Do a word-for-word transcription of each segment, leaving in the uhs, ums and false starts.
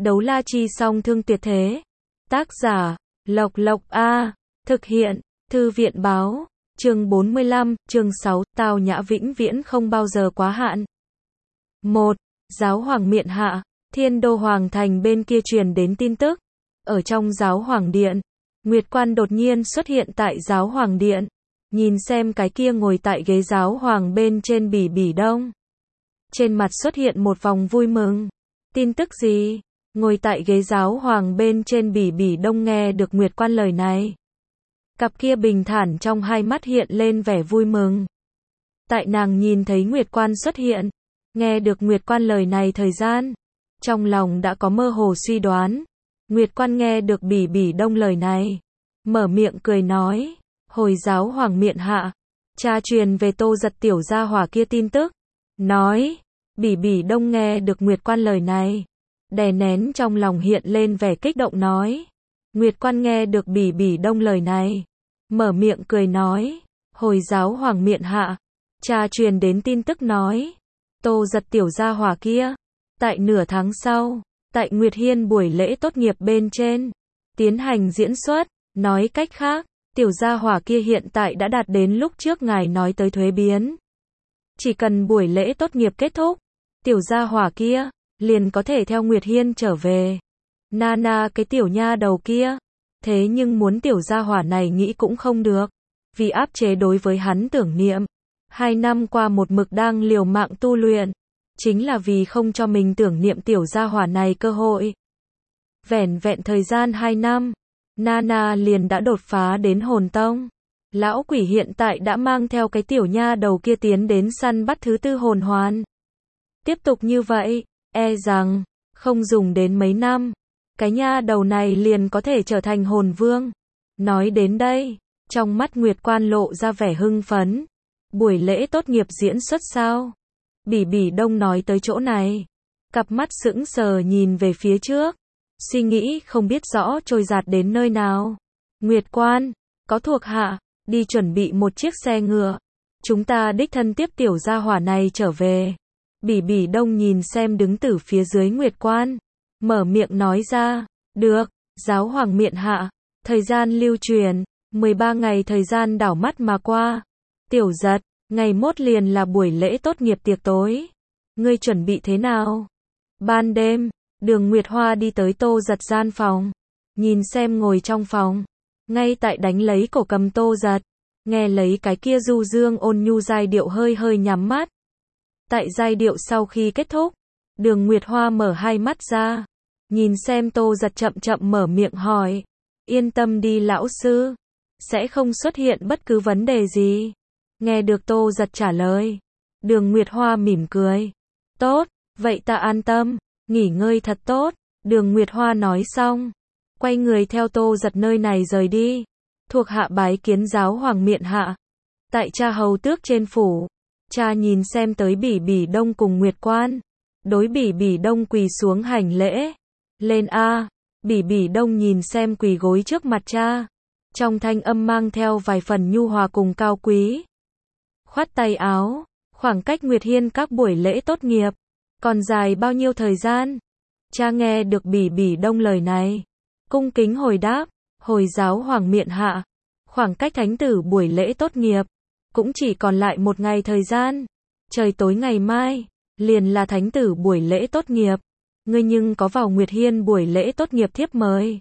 Đấu la chi song thương tuyệt thế. Tác giả, Lộc Lộc A. Thực hiện, Thư viện báo. Chương bốn mươi lăm, chương sáu, Tào Nhã vĩnh viễn không bao giờ quá hạn. một. Giáo hoàng miện hạ, Thiên Đô Hoàng thành bên kia truyền đến tin tức. Ở trong giáo hoàng điện, Nguyệt Quan đột nhiên xuất hiện tại giáo hoàng điện. Nhìn xem cái kia ngồi tại ghế giáo hoàng bên trên Bỉ Bỉ Đông. Trên mặt xuất hiện một vòng vui mừng. Tin tức gì? Ngồi tại ghế giáo hoàng bên trên Bỉ Bỉ Đông nghe được Nguyệt Quan lời này. Cặp kia bình thản trong hai mắt hiện lên vẻ vui mừng. Tại nàng nhìn thấy Nguyệt Quan xuất hiện, nghe được Nguyệt Quan lời này thời gian, trong lòng đã có mơ hồ suy đoán. Nguyệt Quan nghe được Bỉ Bỉ Đông lời này, mở miệng cười nói, hồi giáo hoàng miện hạ, cha truyền về Tô Giật tiểu gia hỏa kia tin tức, nói, Bỉ Bỉ Đông nghe được Nguyệt Quan lời này, đè nén trong lòng hiện lên vẻ kích động nói, Nguyệt Quan nghe được Bỉ Bỉ Đông lời này, mở miệng cười nói, hồi giáo hoàng miện hạ, cha truyền đến tin tức nói, Tô Giật tiểu gia hỏa kia, tại nửa tháng sau, tại Nguyệt Hiên buổi lễ tốt nghiệp bên trên, tiến hành diễn xuất, nói cách khác, tiểu gia hỏa kia hiện tại đã đạt đến lúc trước ngài nói tới thuế biến. Chỉ cần buổi lễ tốt nghiệp kết thúc, tiểu gia hỏa kia, liền có thể theo Nguyệt Hiên trở về. Nana cái tiểu nha đầu kia, thế nhưng muốn tiểu gia hỏa này nghĩ cũng không được, vì áp chế đối với hắn tưởng niệm. Hai năm qua một mực đang liều mạng tu luyện, chính là vì không cho mình tưởng niệm tiểu gia hỏa này cơ hội. Vẻn vẹn thời gian hai năm, Nana liền đã đột phá đến hồn tông. Lão quỷ hiện tại đã mang theo cái tiểu nha đầu kia tiến đến săn bắt thứ tư hồn hoàn. Tiếp tục như vậy, e rằng, không dùng đến mấy năm, cái nha đầu này liền có thể trở thành hồn vương. Nói đến đây, trong mắt Nguyệt Quan lộ ra vẻ hưng phấn. Buổi lễ tốt nghiệp diễn xuất sao? Bỉ Bỉ Đông nói tới chỗ này, cặp mắt sững sờ nhìn về phía trước, suy nghĩ không biết rõ trôi dạt đến nơi nào. Nguyệt Quan, có thuộc hạ, đi chuẩn bị một chiếc xe ngựa, chúng ta đích thân tiếp tiểu gia hỏa này trở về. Bỉ Bỉ Đông nhìn xem đứng từ phía dưới Nguyệt Quan, mở miệng nói ra, được, giáo hoàng miện hạ, thời gian lưu truyền, mười ba ngày thời gian đảo mắt mà qua. Tiểu Giật, ngày mốt liền là buổi lễ tốt nghiệp tiệc tối. Ngươi chuẩn bị thế nào? Ban đêm, Đường Nguyệt Hoa đi tới Tô Giật gian phòng. Nhìn xem ngồi trong phòng. Ngay tại đánh lấy cổ cầm Tô Giật. Nghe lấy cái kia du dương ôn nhu giai điệu hơi hơi nhắm mắt. Tại giai điệu sau khi kết thúc, Đường Nguyệt Hoa mở hai mắt ra. Nhìn xem Tô Giật chậm chậm mở miệng hỏi. Yên tâm đi lão sư. Sẽ không xuất hiện bất cứ vấn đề gì. Nghe được Tô Giật trả lời, Đường Nguyệt Hoa mỉm cười. Tốt, vậy ta an tâm, nghỉ ngơi thật tốt. Đường Nguyệt Hoa nói xong, quay người theo Tô Giật nơi này rời đi. Thuộc hạ bái kiến giáo hoàng miện hạ. Tại cha hầu tước trên phủ, cha nhìn xem tới Bỉ Bỉ Đông cùng Nguyệt Quan. Đối Bỉ Bỉ Đông quỳ xuống hành lễ. Lên a. Bỉ Bỉ Đông nhìn xem quỳ gối trước mặt cha. Trong thanh âm mang theo vài phần nhu hòa cùng cao quý. Khoát tay áo, khoảng cách Nguyệt Hiên các buổi lễ tốt nghiệp, còn dài bao nhiêu thời gian? Cha nghe được Bỉ Bỉ Đông lời này, cung kính hồi đáp, hồi giáo hoàng miện hạ, khoảng cách thánh tử buổi lễ tốt nghiệp, cũng chỉ còn lại một ngày thời gian, trời tối ngày mai, liền là thánh tử buổi lễ tốt nghiệp, ngươi nhưng có vào Nguyệt Hiên buổi lễ tốt nghiệp thiếp mời.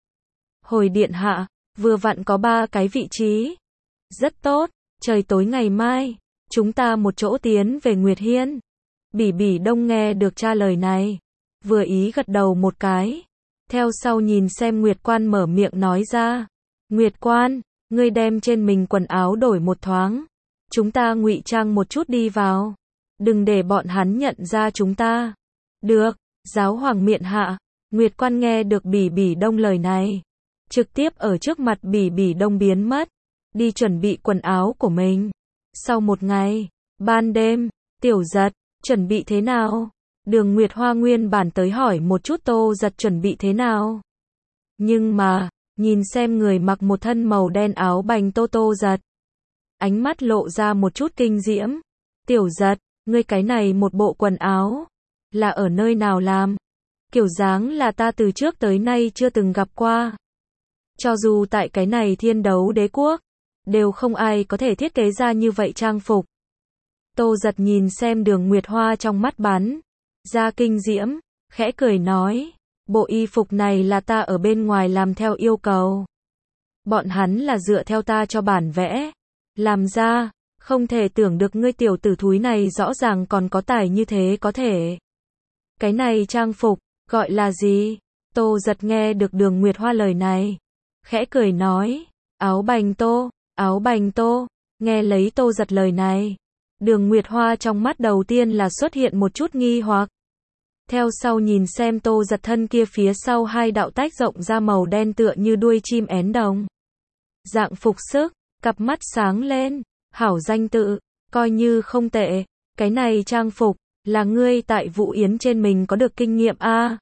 Hồi điện hạ, vừa vặn có ba cái vị trí, rất tốt. Trời tối ngày mai, chúng ta một chỗ tiến về Nguyệt Hiên. Bỉ Bỉ Đông nghe được cha lời này, vừa ý gật đầu một cái. Theo sau nhìn xem Nguyệt Quan mở miệng nói ra. Nguyệt Quan, ngươi đem trên mình quần áo đổi một thoáng. Chúng ta ngụy trang một chút đi vào. Đừng để bọn hắn nhận ra chúng ta. Được, giáo hoàng miện hạ. Nguyệt Quan nghe được Bỉ Bỉ Đông lời này, trực tiếp ở trước mặt Bỉ Bỉ Đông biến mất. Đi chuẩn bị quần áo của mình. Sau một ngày, ban đêm, Tiểu Giật, chuẩn bị thế nào? Đường Nguyệt Hoa nguyên bản tới hỏi một chút Tô Giật chuẩn bị thế nào. Nhưng mà, nhìn xem người mặc một thân màu đen áo bành Tô Tô Giật. Ánh mắt lộ ra một chút kinh diễm. Tiểu Giật, ngươi cái này một bộ quần áo, là ở nơi nào làm? kiểu dáng là ta từ trước tới nay chưa từng gặp qua. Cho dù tại cái này thiên đấu đế quốc, đều không ai có thể thiết kế ra như vậy trang phục. Tô Giật nhìn xem Đường Nguyệt Hoa trong mắt bắn ra kinh diễm, khẽ cười nói, bộ y phục này là ta ở bên ngoài làm theo yêu cầu. Bọn hắn là dựa theo ta cho bản vẽ làm ra, không thể tưởng được ngươi tiểu tử thúi này rõ ràng còn có tài như thế có thể. Cái này trang phục, gọi là gì? Tô Giật nghe được Đường Nguyệt Hoa lời này, khẽ cười nói, áo bành tô, áo bành tô. Nghe lấy Tô Giật lời này, Đường Nguyệt Hoa trong mắt đầu tiên là xuất hiện một chút nghi hoặc. Theo sau nhìn xem Tô Giật thân kia phía sau hai đạo tách rộng ra màu đen tựa như đuôi chim én đồng dạng phục sức, cặp mắt sáng lên, hảo danh tự, coi như không tệ, cái này trang phục, là ngươi tại Vũ Yến trên mình có được kinh nghiệm a à?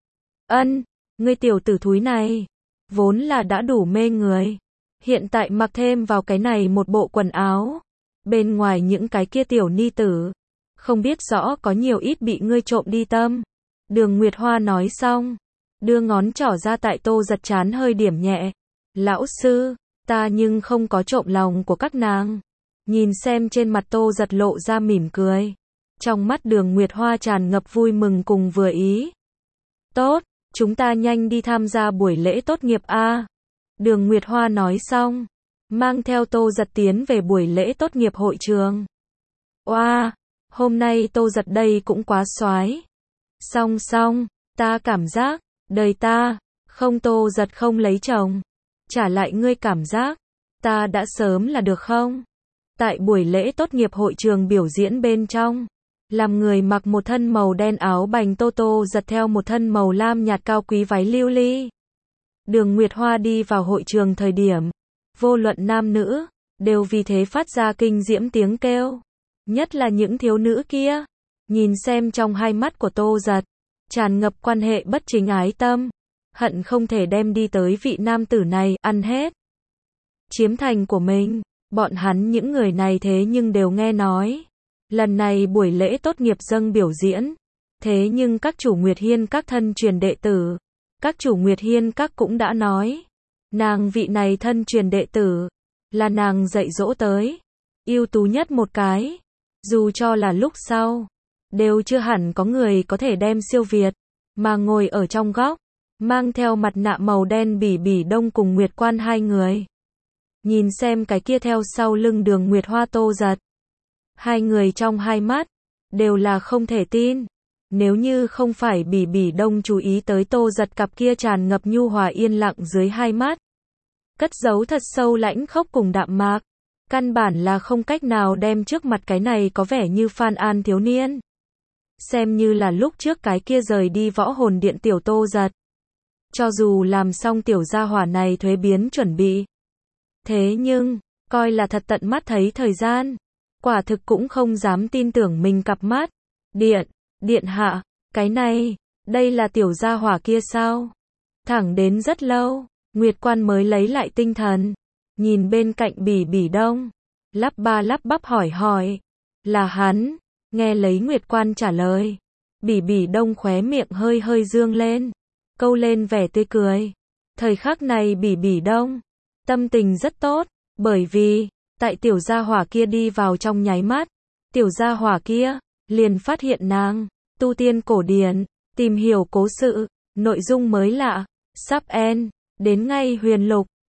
Ân, ngươi tiểu tử thúi này, vốn là đã đủ mê người, hiện tại mặc thêm vào cái này một bộ quần áo, bên ngoài những cái kia tiểu ni tử, không biết rõ có nhiều ít bị ngươi trộm đi tâm. Đường Nguyệt Hoa nói xong, đưa ngón trỏ ra tại Tô Giật chán hơi điểm nhẹ, lão sư, ta nhưng không có trộm lòng của các nàng. Nhìn xem trên mặt Tô Giật lộ ra mỉm cười, trong mắt Đường Nguyệt Hoa tràn ngập vui mừng cùng vừa ý. Tốt, chúng ta nhanh đi tham gia buổi lễ tốt nghiệp a. Đường Nguyệt Hoa nói xong, mang theo Tô Giật tiến về buổi lễ tốt nghiệp hội trường. Oa, hôm nay Tô Giật đây cũng quá xoái. Song song, ta cảm giác, đời ta, không Tô Giật không lấy chồng. Trả lại ngươi cảm giác, ta đã sớm là được không? Tại buổi lễ tốt nghiệp hội trường biểu diễn bên trong, làm người mặc một thân màu đen áo bành tô Tô Giật theo một thân màu lam nhạt cao quý váy lưu ly. Đường Nguyệt Hoa đi vào hội trường thời điểm, vô luận nam nữ, đều vì thế phát ra kinh diễm tiếng kêu. Nhất là những thiếu nữ kia, nhìn xem trong hai mắt của Tô Giật, tràn ngập quan hệ bất chính ái tâm, hận không thể đem đi tới vị nam tử này, ăn hết. Chiếm thành của mình, bọn hắn những người này thế nhưng đều nghe nói. Lần này buổi lễ tốt nghiệp dâng biểu diễn, thế nhưng các chủ Nguyệt Hiên các thân truyền đệ tử, các chủ Nguyệt Hiên các cũng đã nói, nàng vị này thân truyền đệ tử, là nàng dạy dỗ tới, ưu tú nhất một cái, dù cho là lúc sau, đều chưa hẳn có người có thể đem siêu việt, mà ngồi ở trong góc, mang theo mặt nạ màu đen Bỉ Bỉ Đông cùng Nguyệt Quan hai người. Nhìn xem cái kia theo sau lưng Đường Nguyệt Hoa Tô Giật. Hai người trong hai mắt, đều là không thể tin. Nếu như không phải Bỉ Bỉ Đông chú ý tới Tô Giật cặp kia tràn ngập nhu hòa yên lặng dưới hai mắt, cất giấu thật sâu lãnh khốc cùng đạm mạc, căn bản là không cách nào đem trước mặt cái này có vẻ như Phan An thiếu niên. Xem như là lúc trước cái kia rời đi võ hồn điện tiểu Tô Giật. Cho dù làm xong tiểu gia hỏa này thuế biến chuẩn bị. Thế nhưng, coi là thật tận mắt thấy thời gian. Quả thực cũng không dám tin tưởng mình cặp mắt. Điện, điện hạ, cái này, đây là tiểu gia hỏa kia sao? Thẳng đến rất lâu, Nguyệt Quan mới lấy lại tinh thần. Nhìn bên cạnh Bỉ Bỉ Đông, lắp ba lắp bắp hỏi hỏi. Là hắn, nghe lấy Nguyệt Quan trả lời. Bỉ Bỉ Đông khóe miệng hơi hơi dương lên, câu lên vẻ tươi cười. Thời khắc này Bỉ Bỉ Đông, tâm tình rất tốt, bởi vì, tại tiểu gia hỏa kia đi vào trong nháy mắt, tiểu gia hỏa kia, liền phát hiện nàng, tu tiên cổ điển, tìm hiểu cố sự, nội dung mới lạ, sắp end, đến ngay huyền lục,